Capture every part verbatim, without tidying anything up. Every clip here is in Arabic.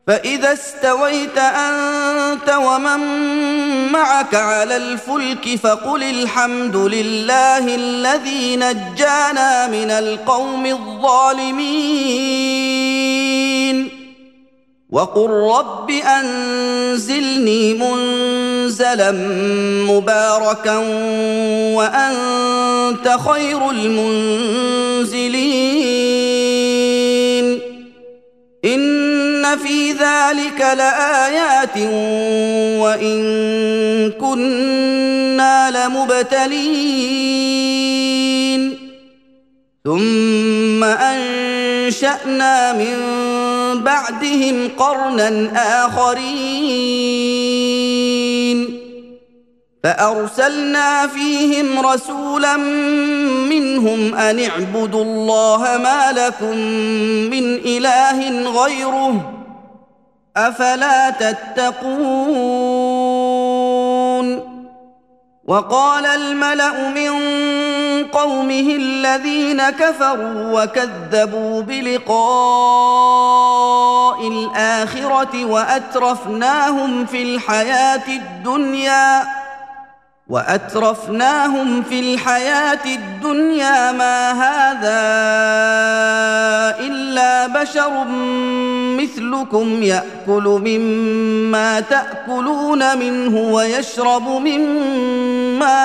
فإذا استويت أنت ومن معك على الفلك فقل الحمد لله الذي نجانا من القوم الظالمين وقل رب أنزلني منزلا مباركا وأنت خير المنزلين إن في ذلك لآيات وإن كنا لمبتلين ثم أنشأنا من بعدهم قرنا آخرين فأرسلنا فيهم رسولا منهم أن اعبدوا الله ما لكم من إله غيره أفلا تتقون وقال الملأ من قومه الذين كفروا وكذبوا بلقاء الآخرة وأترفناهم في الحياة الدنيا وأترفناهم في الحياة الدنيا ما هذا إلا بشر مثلكم يأكل مما تأكلون منه ويشرب مما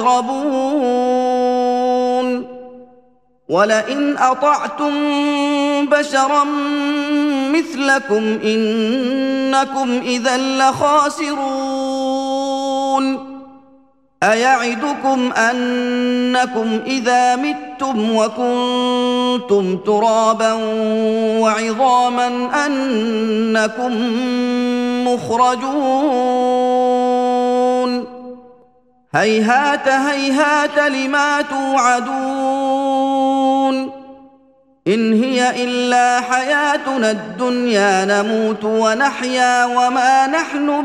تشربون ولئن أطعتم بشرا مثلكم إنكم إذا لخاسرون أيعدكم أنكم إذا متم وكنتم ترابا وعظاما أنكم مخرجون هيهات هيهات لما توعدون إن هي إلا حياتنا الدنيا نموت ونحيا وما نحن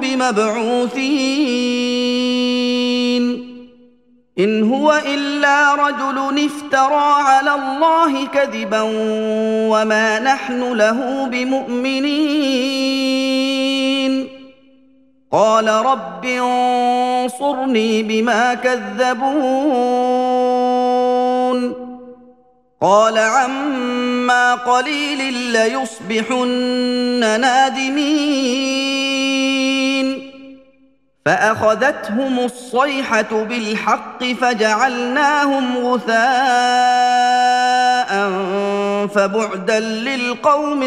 بمبعوثين إن هو إلا رجل افترى على الله كذبا وما نحن له بمؤمنين قال رب انصرني بما كذبون قال عما قليل ليصبحن نادمين فأخذتهم الصيحة بالحق فجعلناهم غثاء فبعدا للقوم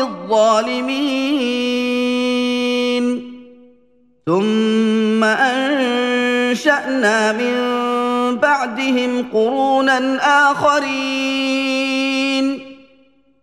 الظالمين ثم أنشأنا من بعدهم قرونا آخرين